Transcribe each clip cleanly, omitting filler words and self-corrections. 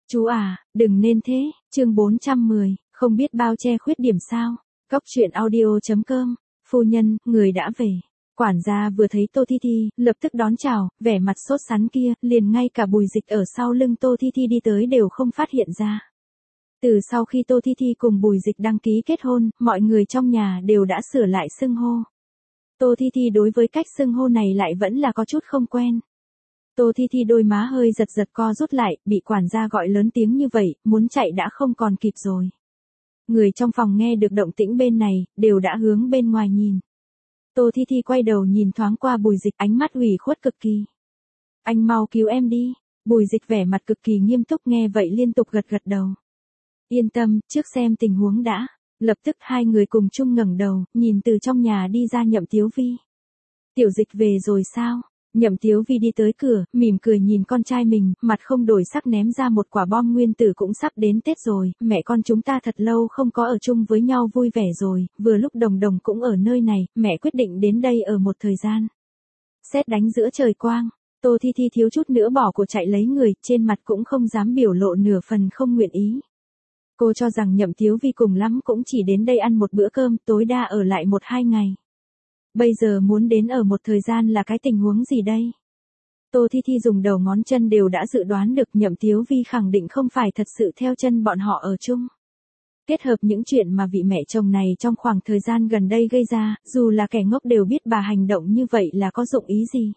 Chú à, đừng nên thế, chương 410, không biết bao che khuyết điểm sao. Góc truyện audio.com, phu nhân, người đã về. Quản gia vừa thấy Tô Thi Thi, lập tức đón chào, vẻ mặt sốt sắng kia, liền ngay cả Bùi Dịch ở sau lưng Tô Thi Thi đi tới đều không phát hiện ra. Từ sau khi Tô Thi Thi cùng Bùi Dịch đăng ký kết hôn, mọi người trong nhà đều đã sửa lại xưng hô. Tô Thi Thi đối với cách xưng hô này lại vẫn là có chút không quen. Tô Thi Thi đôi má hơi giật giật co rút lại, bị quản gia gọi lớn tiếng như vậy, muốn chạy đã không còn kịp rồi. Người trong phòng nghe được động tĩnh bên này, đều đã hướng bên ngoài nhìn. Tô Thi Thi quay đầu nhìn thoáng qua Bùi Dịch, ánh mắt ủy khuất cực kỳ. Anh mau cứu em đi. Bùi Dịch vẻ mặt cực kỳ nghiêm túc, nghe vậy liên tục gật gật đầu. Yên tâm, trước xem tình huống đã. Lập tức hai người cùng chung ngẩng đầu, nhìn từ trong nhà đi ra Nhậm Tiếu Vi. Tiểu Dịch về rồi sao? Nhậm Tiếu Vi đi tới cửa, mỉm cười nhìn con trai mình, mặt không đổi sắc ném ra một quả bom nguyên tử. Cũng sắp đến Tết rồi, mẹ con chúng ta thật lâu không có ở chung với nhau vui vẻ rồi, vừa lúc Đồng Đồng cũng ở nơi này, mẹ quyết định đến đây ở một thời gian. Sét đánh giữa trời quang, Tô Thi Thi thiếu chút nữa bỏ cuộc chạy lấy người, trên mặt cũng không dám biểu lộ nửa phần không nguyện ý. Cô cho rằng Nhậm Tiếu Vi cùng lắm cũng chỉ đến đây ăn một bữa cơm, tối đa ở lại 1-2 ngày. Bây giờ muốn đến ở một thời gian là cái tình huống gì đây? Tô Thi Thi dùng đầu ngón chân đều đã dự đoán được Nhậm Tiếu Vi khẳng định không phải thật sự theo chân bọn họ ở chung. Kết hợp những chuyện mà vị mẹ chồng này trong khoảng thời gian gần đây gây ra, dù là kẻ ngốc đều biết bà hành động như vậy là có dụng ý gì.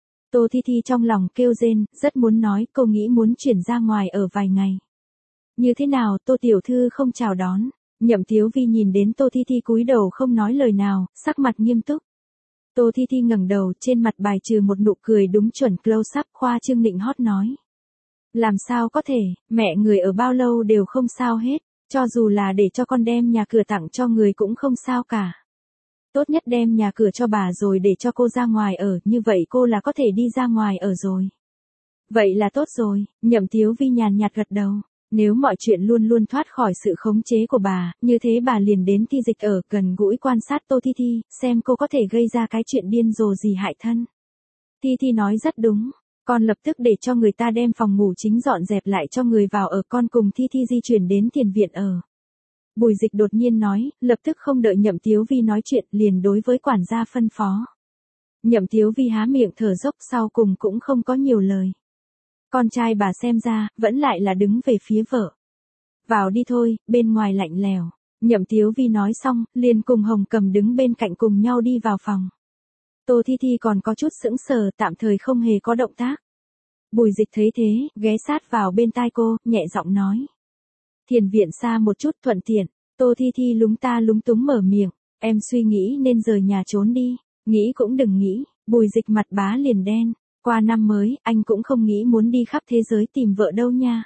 Tô Thi Thi trong lòng kêu rên, rất muốn nói, cô nghĩ muốn chuyển ra ngoài ở vài ngày. Như thế nào, Tô tiểu thư không chào đón? Nhậm Tiếu Vi nhìn đến Tô Thi Thi cúi đầu không nói lời nào, sắc mặt nghiêm túc. Tô Thi Thi ngẩng đầu, trên mặt bài trừ một nụ cười đúng chuẩn close up, khoa trương nịnh hót nói. Làm sao có thể, mẹ người ở bao lâu đều không sao hết, cho dù là để cho con đem nhà cửa tặng cho người cũng không sao cả. Tốt nhất đem nhà cửa cho bà rồi để cho cô ra ngoài ở, như vậy cô là có thể đi ra ngoài ở rồi. Vậy là tốt rồi, Nhậm Tiếu Vi nhàn nhạt gật đầu. Nếu mọi chuyện luôn luôn thoát khỏi sự khống chế của bà, như thế bà liền đến Thi Dịch ở, gần gũi quan sát Tô Thi Thi, xem cô có thể gây ra cái chuyện điên rồ gì hại thân. Thi Thi nói rất đúng, con lập tức để cho người ta đem phòng ngủ chính dọn dẹp lại cho người vào ở, con cùng Thi Thi di chuyển đến tiền viện ở. Bùi Dịch đột nhiên nói, lập tức không đợi Nhậm Tiếu Vi nói chuyện, liền đối với quản gia phân phó. Nhậm Tiếu Vi há miệng thở dốc, sau cùng cũng không có nhiều lời. Con trai bà xem ra, vẫn lại là đứng về phía vợ. Vào đi thôi, bên ngoài lạnh lèo. Nhậm Tiếu Vi nói xong, liền cùng Hồng Cầm đứng bên cạnh cùng nhau đi vào phòng. Tô Thi Thi còn có chút sững sờ, tạm thời không hề có động tác. Bùi Dịch thấy thế, ghé sát vào bên tai cô, nhẹ giọng nói. Thiền viện xa một chút thuận tiện. Tô Thi Thi lúng ta lúng túng mở miệng. Em suy nghĩ nên rời nhà trốn đi. Nghĩ cũng đừng nghĩ. Bùi Dịch mặt bá liền đen. Qua năm mới, anh cũng không nghĩ muốn đi khắp thế giới tìm vợ đâu nha.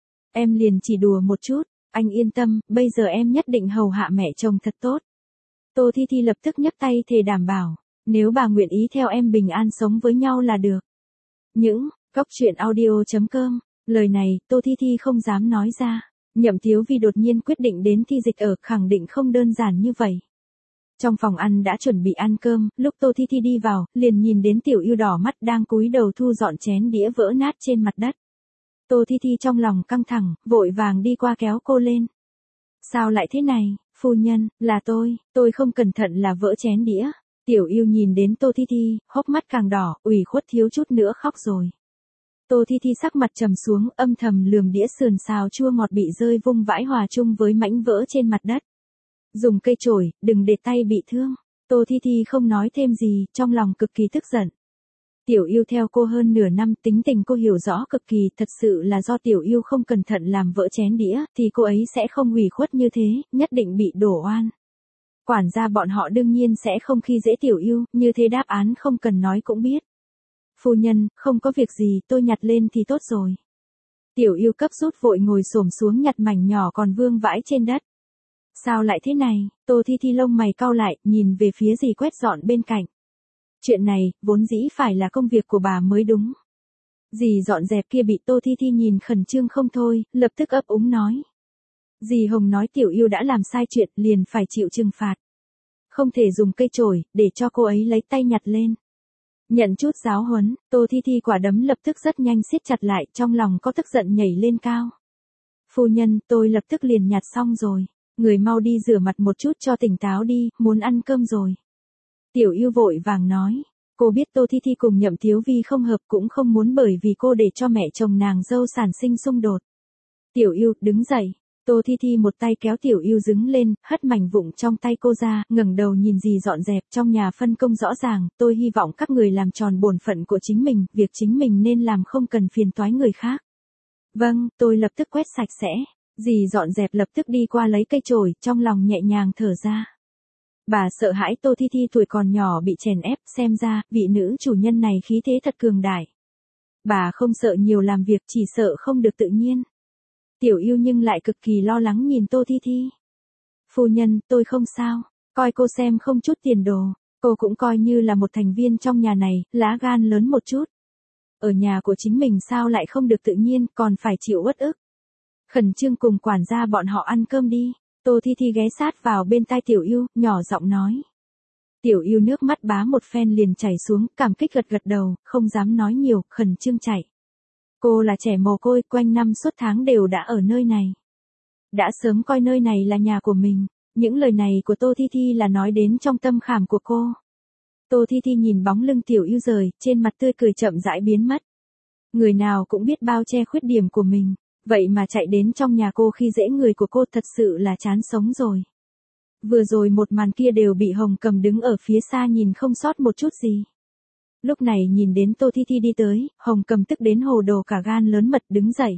Em liền chỉ đùa một chút, anh yên tâm, bây giờ em nhất định hầu hạ mẹ chồng thật tốt. Tô Thi Thi lập tức nhấc tay thề đảm bảo, nếu bà nguyện ý theo em bình an sống với nhau là được. Những, góc truyện audio.com, lời này, Tô Thi Thi không dám nói ra. Nhậm Tiếu Vi đột nhiên quyết định đến Thi Dịch ở, khẳng định không đơn giản như vậy. Trong phòng ăn đã chuẩn bị ăn cơm, lúc Tô Thi Thi đi vào, liền nhìn đến Tiểu Yêu đỏ mắt đang cúi đầu thu dọn chén đĩa vỡ nát trên mặt đất. Tô Thi Thi trong lòng căng thẳng, vội vàng đi qua kéo cô lên. Sao lại thế này, phu nhân, là tôi không cẩn thận là vỡ chén đĩa. Tiểu Yêu nhìn đến Tô Thi Thi, hốc mắt càng đỏ, ủy khuất thiếu chút nữa khóc rồi. Tô Thi Thi sắc mặt trầm xuống, âm thầm lườm đĩa sườn xào chua ngọt bị rơi vung vãi hòa chung với mảnh vỡ trên mặt đất. Dùng cây chổi, đừng để tay bị thương. Tô Thi Thi không nói thêm gì, trong lòng cực kỳ tức giận. Tiểu Yêu theo cô hơn nửa năm, tính tình cô hiểu rõ cực kỳ, thật sự là do Tiểu Yêu không cẩn thận làm vỡ chén đĩa, thì cô ấy sẽ không ủy khuất như thế, nhất định bị đổ oan. Quản gia bọn họ đương nhiên sẽ không khi dễ Tiểu Yêu, như thế đáp án không cần nói cũng biết. Phu nhân, không có việc gì, tôi nhặt lên thì tốt rồi. Tiểu Yêu cấp rút vội ngồi xổm xuống nhặt mảnh nhỏ còn vương vãi trên đất. Sao lại thế này? Tô Thi Thi lông mày cau lại, nhìn về phía dì quét dọn bên cạnh. Chuyện này, vốn dĩ phải là công việc của bà mới đúng. Dì dọn dẹp kia bị Tô Thi Thi nhìn khẩn trương không thôi, lập tức ấp úng nói. Dì Hồng nói Tiểu Yêu đã làm sai chuyện, liền phải chịu trừng phạt. Không thể dùng cây chổi, để cho cô ấy lấy tay nhặt lên. Nhận chút giáo huấn, Tô Thi Thi quả đấm lập tức rất nhanh siết chặt lại, trong lòng có tức giận nhảy lên cao. Phu nhân, tôi lập tức liền nhặt xong rồi. Người mau đi rửa mặt một chút cho tỉnh táo đi, muốn ăn cơm rồi. Tiểu Yêu vội vàng nói. Cô biết Tô Thi Thi cùng Nhậm Thiếu Vi không hợp, cũng không muốn bởi vì cô để cho mẹ chồng nàng dâu sản sinh xung đột. Tiểu Yêu, đứng dậy. Tô Thi Thi một tay kéo Tiểu Yêu đứng lên, hất mảnh vụn trong tay cô ra, ngẩng đầu nhìn dì dọn dẹp. Trong nhà phân công rõ ràng, tôi hy vọng các người làm tròn bổn phận của chính mình, việc chính mình nên làm không cần phiền toái người khác. Vâng, tôi lập tức quét sạch sẽ. Dì dọn dẹp lập tức đi qua lấy cây chổi, trong lòng nhẹ nhàng thở ra. Bà sợ hãi Tô Thi Thi tuổi còn nhỏ bị chèn ép, xem ra, vị nữ chủ nhân này khí thế thật cường đại. Bà không sợ nhiều làm việc, chỉ sợ không được tự nhiên. Tiểu Yêu nhưng lại cực kỳ lo lắng nhìn Tô Thi Thi. Phu nhân, tôi không sao, coi cô xem không chút tiền đồ, cô cũng coi như là một thành viên trong nhà này, lá gan lớn một chút. Ở nhà của chính mình sao lại không được tự nhiên, còn phải chịu uất ức. Khẩn trương cùng quản gia bọn họ ăn cơm đi. Tô Thi Thi ghé sát vào bên tai Tiểu Yêu, nhỏ giọng nói. Tiểu Yêu nước mắt bá một phen liền chảy xuống, cảm kích gật gật đầu, không dám nói nhiều, khẩn trương chạy. Cô là trẻ mồ côi, quanh năm suốt tháng đều đã ở nơi này. Đã sớm coi nơi này là nhà của mình. Những lời này của Tô Thi Thi là nói đến trong tâm khảm của cô. Tô Thi Thi nhìn bóng lưng Tiểu Yêu rời, trên mặt tươi cười chậm rãi biến mất. Người nào cũng biết bao che khuyết điểm của mình. Vậy mà chạy đến trong nhà cô khi dễ người của cô thật sự là chán sống rồi. Vừa rồi một màn kia đều bị Hồng Cầm đứng ở phía xa nhìn không sót một chút gì. Lúc này nhìn đến Tô Thi Thi đi tới, Hồng Cầm tức đến hồ đồ cả gan lớn mật đứng dậy.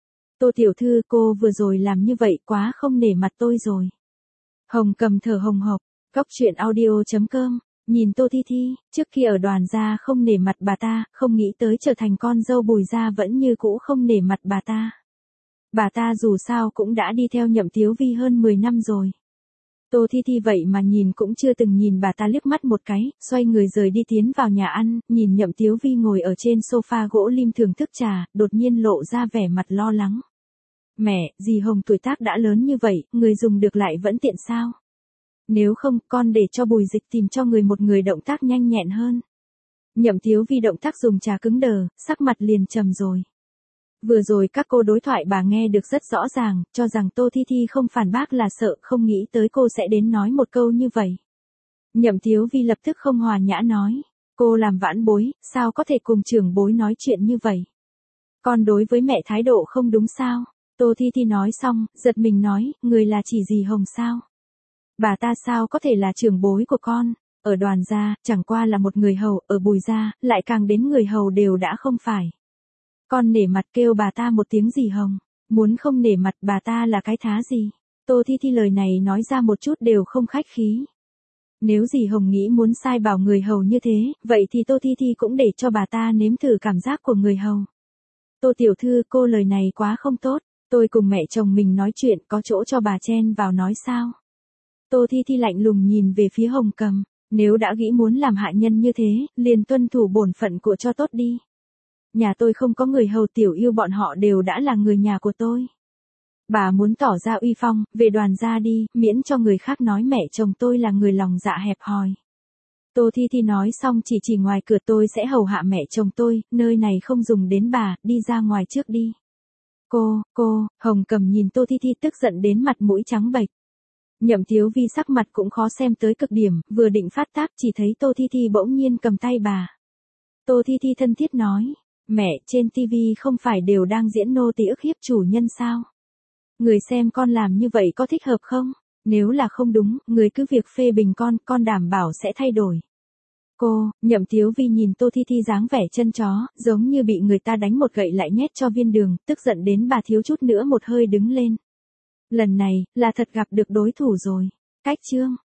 Tô tiểu thư, cô vừa rồi làm như vậy quá không nể mặt tôi rồi. Hồng Cầm thở hồng hộc, goctruyện.audio.com, nhìn Tô Thi Thi, trước khi ở Đoàn gia không nể mặt bà ta, không nghĩ tới trở thành con dâu Bùi gia vẫn như cũ không nể mặt bà ta. Bà ta dù sao cũng đã đi theo Nhậm Thiếu Vi hơn 10 năm rồi. Tô Thi Thi vậy mà nhìn cũng chưa từng nhìn bà ta liếc mắt một cái, xoay người rời đi tiến vào nhà ăn, nhìn Nhậm Thiếu Vi ngồi ở trên sofa gỗ lim thưởng thức trà, đột nhiên lộ ra vẻ mặt lo lắng. Mẹ, dì Hồng tuổi tác đã lớn như vậy, người dùng được lại vẫn tiện sao? Nếu không, con để cho Bùi Dịch tìm cho người một người động tác nhanh nhẹn hơn. Nhậm Thiếu Vi động tác dùng trà cứng đờ, sắc mặt liền trầm rồi. Vừa rồi các cô đối thoại bà nghe được rất rõ ràng, cho rằng Tô Thi Thi không phản bác là sợ, không nghĩ tới cô sẽ đến nói một câu như vậy. Nhậm Thiếu Vi lập tức không hòa nhã nói, cô làm vãn bối, sao có thể cùng trưởng bối nói chuyện như vậy? Con đối với mẹ thái độ không đúng sao? Tô Thi Thi nói xong, giật mình nói, người là chỉ dì Hồng sao? Bà ta sao có thể là trưởng bối của con? Ở Đoàn gia, chẳng qua là một người hầu, ở Bùi gia, lại càng đến người hầu đều đã không phải. Con nể mặt kêu bà ta một tiếng dì Hồng, muốn không nể mặt bà ta là cái thá gì? Tô Thi Thi lời này nói ra một chút đều không khách khí. Nếu dì Hồng nghĩ muốn sai bảo người hầu như thế, vậy thì Tô Thi Thi cũng để cho bà ta nếm thử cảm giác của người hầu. Tô tiểu thư, cô lời này quá không tốt, tôi cùng mẹ chồng mình nói chuyện có chỗ cho bà chen vào nói sao? Tô Thi Thi lạnh lùng nhìn về phía Hồng Cầm, nếu đã nghĩ muốn làm hạ nhân như thế, liền tuân thủ bổn phận của cho tốt đi. Nhà tôi không có người hầu, Tiểu Yêu bọn họ đều đã là người nhà của tôi. Bà muốn tỏ ra uy phong, về Đoàn gia đi, miễn cho người khác nói mẹ chồng tôi là người lòng dạ hẹp hòi. Tô Thi Thi nói xong chỉ ngoài cửa, tôi sẽ hầu hạ mẹ chồng tôi, nơi này không dùng đến bà, đi ra ngoài trước đi. Cô, Hồng Cầm nhìn Tô Thi Thi tức giận đến mặt mũi trắng bệch. Nhậm Thiếu Vi sắc mặt cũng khó xem tới cực điểm, vừa định phát tác chỉ thấy Tô Thi Thi bỗng nhiên cầm tay bà. Tô Thi Thi thân thiết nói, mẹ, trên TV không phải đều đang diễn nô tỳ ức hiếp chủ nhân sao? Người xem con làm như vậy có thích hợp không? Nếu là không đúng, người cứ việc phê bình con đảm bảo sẽ thay đổi. Nhậm Thiếu Vi nhìn Tô Thi Thi dáng vẻ chân chó, giống như bị người ta đánh một gậy lại nhét cho viên đường, tức giận đến bà thiếu chút nữa một hơi đứng lên. Lần này, là thật gặp được đối thủ rồi. Cách chương.